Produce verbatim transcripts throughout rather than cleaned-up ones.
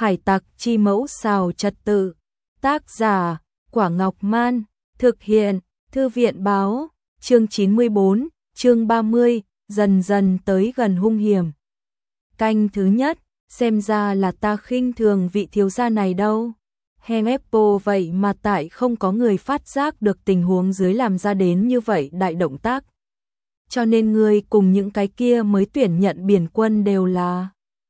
Hải tặc chi mẫu xào trật tự. Tác giả, Quả Ngọc Man. Thực hiện, Thư viện báo. Chương chín mươi bốn, chương ba mươi, dần dần tới gần hung hiểm. Canh thứ nhất, xem ra là ta khinh thường vị thiếu gia này đâu. Hemeppo vậy mà tại không có người phát giác được tình huống dưới làm ra đến như vậy đại động tác. Cho nên ngươi cùng những cái kia mới tuyển nhận biển quân đều là.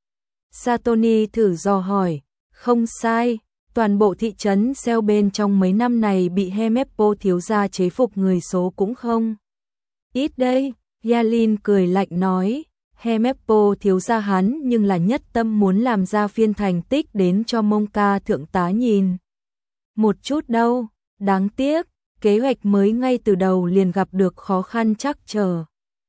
Satoni thử dò hỏi, không sai, toàn bộ thị trấn Seo bên trong mấy năm này bị Hemeppo thiếu gia chế phục người số cũng không ít đây. Yalin cười lạnh nói, Hemeppo thiếu gia hắn nhưng là nhất tâm muốn làm ra phiên thành tích đến cho Monka thượng tá nhìn. Một chút đâu, đáng tiếc, kế hoạch mới ngay từ đầu liền gặp được khó khăn trắc trở.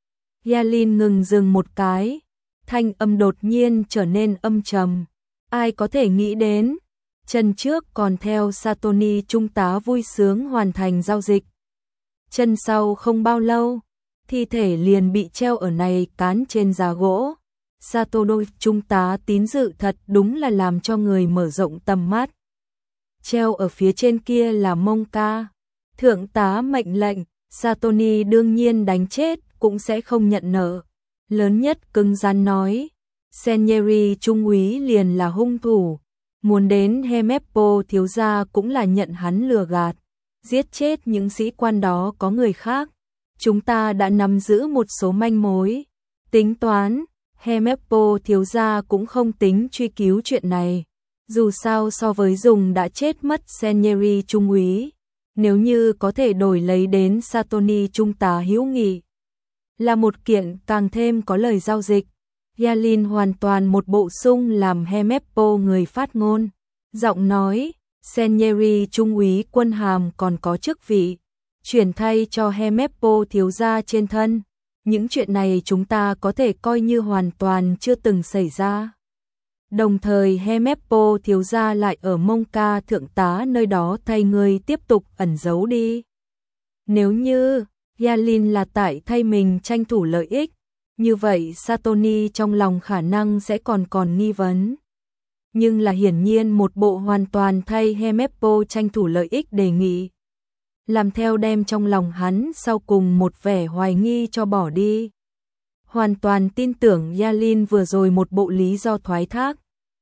Yalin ngừng dừng một cái, thanh âm đột nhiên trở nên âm trầm. Ai có thể nghĩ đến, chân trước còn theo Satoni trung tá vui sướng hoàn thành giao dịch. Chân sau không bao lâu, thi thể liền bị treo ở này cán trên giá gỗ. Satono trung tá tín dự thật đúng là làm cho người mở rộng tầm mắt. Treo ở phía trên kia là Monka. Thượng tá mệnh lệnh, Satoni đương nhiên đánh chết cũng sẽ không nhận nợ. Lớn nhất cứng rắn nói, Senieri trung úy liền là hung thủ. Muốn đến Hemeppo thiếu gia cũng là nhận hắn lừa gạt. Giết chết những sĩ quan đó có người khác. Chúng ta đã nắm giữ một số manh mối. Tính toán, Hemeppo thiếu gia cũng không tính truy cứu chuyện này. Dù sao so với dùng đã chết mất Senieri trung úy, nếu như có thể đổi lấy đến Satoni trung tá hữu nghị, là một kiện càng thêm có lời giao dịch. Yalin hoàn toàn một bộ sung làm Hemeppo người phát ngôn. Giọng nói, Senieri trung úy quân hàm còn có chức vị, chuyển thay cho Hemeppo thiếu gia trên thân. Những chuyện này chúng ta có thể coi như hoàn toàn chưa từng xảy ra. Đồng thời Hemeppo thiếu gia lại ở Monka thượng tá nơi đó thay người tiếp tục ẩn giấu đi. Nếu như Yalin là tại thay mình tranh thủ lợi ích, như vậy Satoni trong lòng khả năng sẽ còn còn nghi vấn. Nhưng là hiển nhiên một bộ hoàn toàn thay Hemeppo tranh thủ lợi ích đề nghị. Làm theo đem trong lòng hắn sau cùng một vẻ hoài nghi cho bỏ đi. Hoàn toàn tin tưởng Yalin vừa rồi một bộ lý do thoái thác.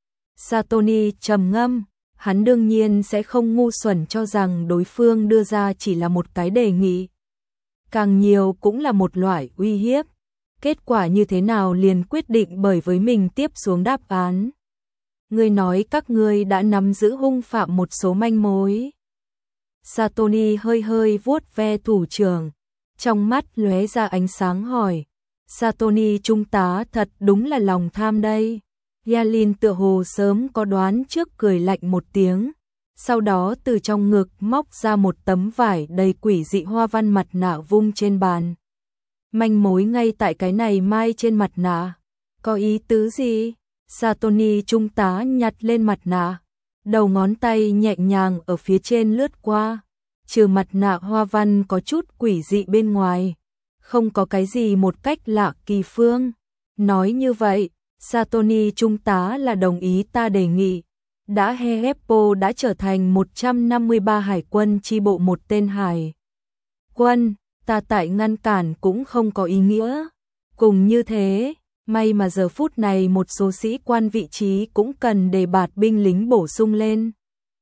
Satoni trầm ngâm, hắn đương nhiên sẽ không ngu xuẩn cho rằng đối phương đưa ra chỉ là một cái đề nghị. Càng nhiều cũng là một loại uy hiếp. Kết quả như thế nào liền quyết định bởi với mình tiếp xuống đáp án. Ngươi nói các ngươi đã nắm giữ hung phạm một số manh mối. Satoni hơi hơi vuốt ve thủ trưởng, trong mắt lóe ra ánh sáng hỏi. Satoni trung tá thật đúng là lòng tham đây. Yalin tựa hồ sớm có đoán trước cười lạnh một tiếng. Sau đó từ trong ngực móc ra một tấm vải đầy quỷ dị hoa văn mặt nạ vung trên bàn. Manh mối ngay tại cái này mai trên mặt nạ. Có ý tứ gì? Satoni trung tá nhặt lên mặt nạ. Đầu ngón tay nhẹ nhàng ở phía trên lướt qua. Trừ mặt nạ hoa văn có chút quỷ dị bên ngoài. Không có cái gì một cách lạ kỳ phương. Nói như vậy, Satoni trung tá là đồng ý ta đề nghị. Đã Hemeppo đã trở thành một trăm năm mươi ba hải quân chi bộ một tên hải quân, ta tại ngăn cản cũng không có ý nghĩa. Cùng như thế, may mà giờ phút này một số sĩ quan vị trí cũng cần đề bạt binh lính bổ sung lên.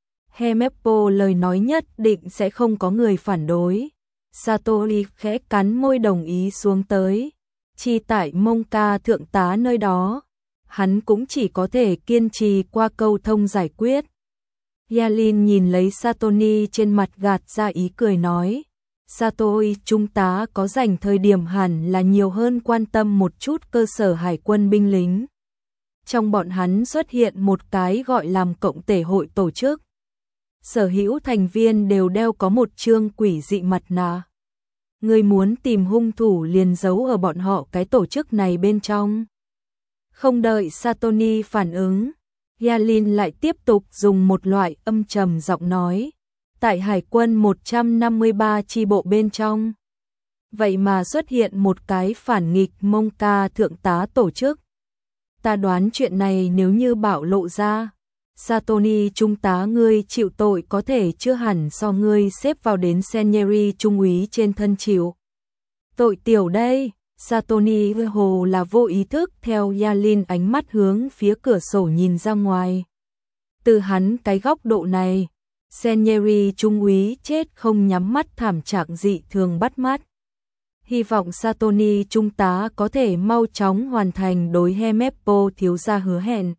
Hemeppo lời nói nhất định sẽ không có người phản đối. Satori khẽ cắn môi đồng ý xuống tới. Chi tại Monka thượng tá nơi đó, hắn cũng chỉ có thể kiên trì qua câu thông giải quyết. Yalin nhìn lấy Satoni trên mặt gạt ra ý cười nói. Satoi trung tá có dành thời điểm hẳn là nhiều hơn quan tâm một chút cơ sở hải quân binh lính. Trong bọn hắn xuất hiện một cái gọi làm cộng thể hội tổ chức. Sở hữu thành viên đều đeo có một chương quỷ dị mặt nạ. Người muốn tìm hung thủ liền giấu ở bọn họ cái tổ chức này bên trong. Không đợi Satoni phản ứng, Yalin lại tiếp tục dùng một loại âm trầm giọng nói. Tại hải quân một trăm năm mươi ba chi bộ bên trong, vậy mà xuất hiện một cái phản nghịch Monka thượng tá tổ chức. Ta đoán chuyện này nếu như bạo lộ ra, Satoni trung tá, ngươi chịu tội có thể chưa hẳn so ngươi xếp vào đến Senieri trung úy trên thân chịu tội tiểu đây. Satoni hồ là vô ý thức theo Yalin ánh mắt hướng phía cửa sổ nhìn ra ngoài. Từ hắn cái góc độ này, Senieri trung úy chết không nhắm mắt thảm trạng dị thường bắt mắt. Hy vọng Satoni trung tá có thể mau chóng hoàn thành đối Hemeppo thiếu gia hứa hẹn.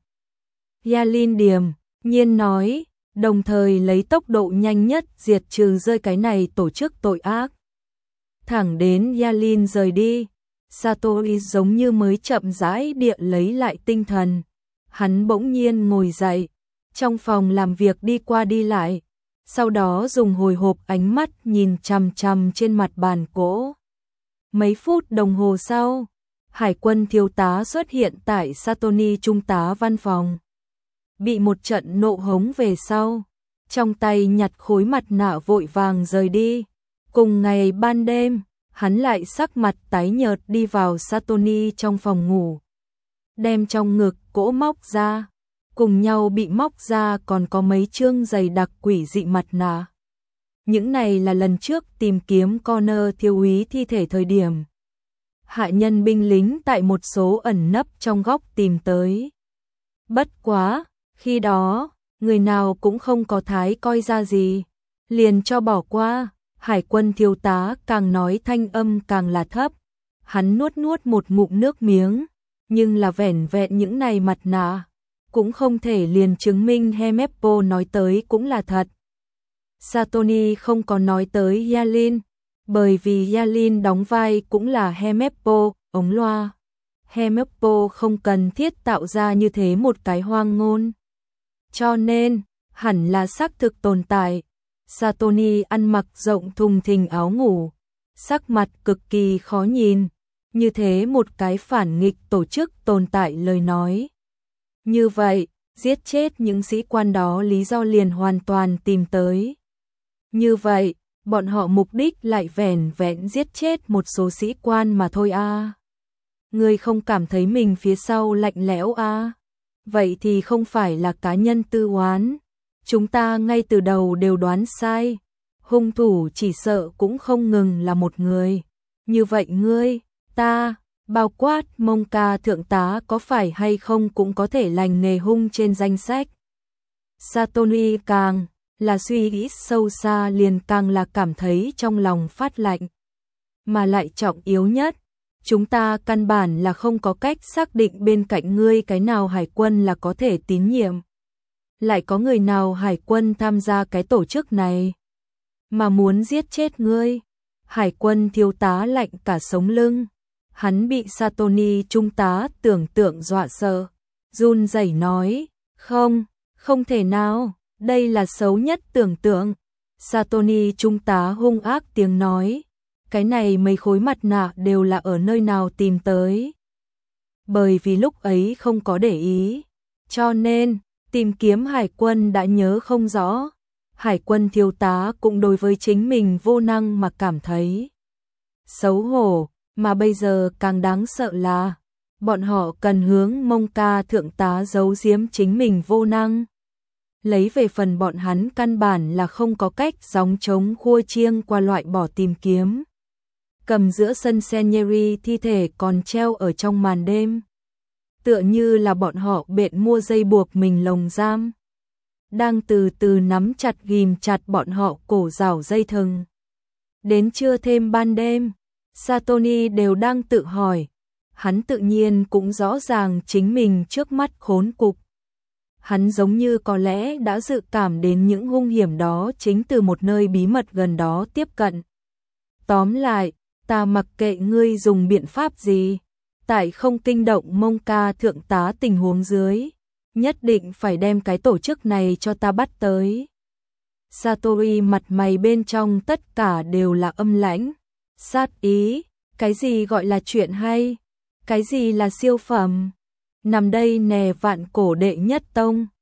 Yalin điềm nhiên nói, đồng thời lấy tốc độ nhanh nhất diệt trừ rơi cái này tổ chức tội ác. Thẳng đến Yalin rời đi, Satori giống như mới chậm rãi địa lấy lại tinh thần. Hắn bỗng nhiên ngồi dậy, trong phòng làm việc đi qua đi lại, sau đó dùng hồi hộp ánh mắt nhìn chằm chằm trên mặt bàn gỗ. Mấy phút đồng hồ sau, Hải quân thiếu tá xuất hiện tại Satoni trung tá văn phòng. Bị một trận nộ hống về sau, trong tay nhặt khối mặt nạ vội vàng rời đi. Cùng ngày ban đêm, hắn lại sắc mặt tái nhợt đi vào Satoni trong phòng ngủ. Đem trong ngực cỗ móc ra, cùng nhau bị móc ra còn có mấy chương dày đặc quỷ dị mặt nạ. Những này là lần trước tìm kiếm Connor thiếu úy thi thể thời điểm. Hạ nhân binh lính tại một số ẩn nấp trong góc tìm tới. Bất quá, khi đó, người nào cũng không có thái coi ra gì, liền cho bỏ qua. Hải quân thiếu tá càng nói thanh âm càng là thấp. Hắn nuốt nuốt một ngụm nước miếng, nhưng là vẻn vẹn những này mặt nạ, cũng không thể liền chứng minh Hemeppo nói tới cũng là thật. Satoni không có nói tới Yalin, bởi vì Yalin đóng vai cũng là Hemeppo, ống loa. Hemeppo không cần thiết tạo ra như thế một cái hoang ngôn. Cho nên, hẳn là xác thực tồn tại. Satoni ăn mặc rộng thùng thình áo ngủ, sắc mặt cực kỳ khó nhìn, như thế một cái phản nghịch tổ chức tồn tại lời nói. Như vậy, giết chết những sĩ quan đó lý do liền hoàn toàn tìm tới. Như vậy, bọn họ mục đích lại vẻn vẹn giết chết một số sĩ quan mà thôi a. À. Ngươi không cảm thấy mình phía sau lạnh lẽo a? À? Vậy thì không phải là cá nhân tư oán. Chúng ta ngay từ đầu đều đoán sai. Hung thủ chỉ sợ cũng không ngừng là một người. Như vậy ngươi, ta, bao quát Mông Ca thượng tá có phải hay không cũng có thể lành nghề hung trên danh sách. Satoni càng là suy nghĩ sâu xa liền càng là cảm thấy trong lòng phát lạnh. Mà lại trọng yếu nhất, chúng ta căn bản là không có cách xác định bên cạnh ngươi cái nào hải quân là có thể tín nhiệm. Lại có người nào hải quân tham gia cái tổ chức này mà muốn giết chết ngươi. Hải quân thiếu tá lạnh cả sống lưng. Hắn bị Satoni trung tá tưởng tượng dọa sợ, run rẩy nói, không, không thể nào, đây là xấu nhất tưởng tượng. Satoni trung tá hung ác tiếng nói, cái này mấy khối mặt nạ đều là ở nơi nào tìm tới. Bởi vì lúc ấy không có để ý, cho nên tìm kiếm hải quân đã nhớ không rõ. Hải quân thiếu tá cũng đối với chính mình vô năng mà cảm thấy xấu hổ, mà bây giờ càng đáng sợ là bọn họ cần hướng Mông Ca thượng tá giấu giếm chính mình vô năng. Lấy về phần bọn hắn căn bản là không có cách gióng trống khua chiêng qua loại bỏ tìm kiếm. Cầm giữa sân Senieri thi thể còn treo ở trong màn đêm. Tựa như là bọn họ bện mua dây buộc mình lồng giam. Đang từ từ nắm chặt ghìm chặt bọn họ cổ rào dây thừng. Đến trưa thêm ban đêm, Satoni đều đang tự hỏi. Hắn tự nhiên cũng rõ ràng chính mình trước mắt khốn cục. Hắn giống như có lẽ đã dự cảm đến những hung hiểm đó chính từ một nơi bí mật gần đó tiếp cận. Tóm lại, ta mặc kệ ngươi dùng biện pháp gì, tại không kinh động Mông Ca thượng tá tình huống dưới, nhất định phải đem cái tổ chức này cho ta bắt tới. Satori mặt mày bên trong tất cả đều là âm lãnh, sát ý, cái gì gọi là chuyện hay, cái gì là siêu phẩm. Nằm đây nè vạn cổ đệ nhất tông,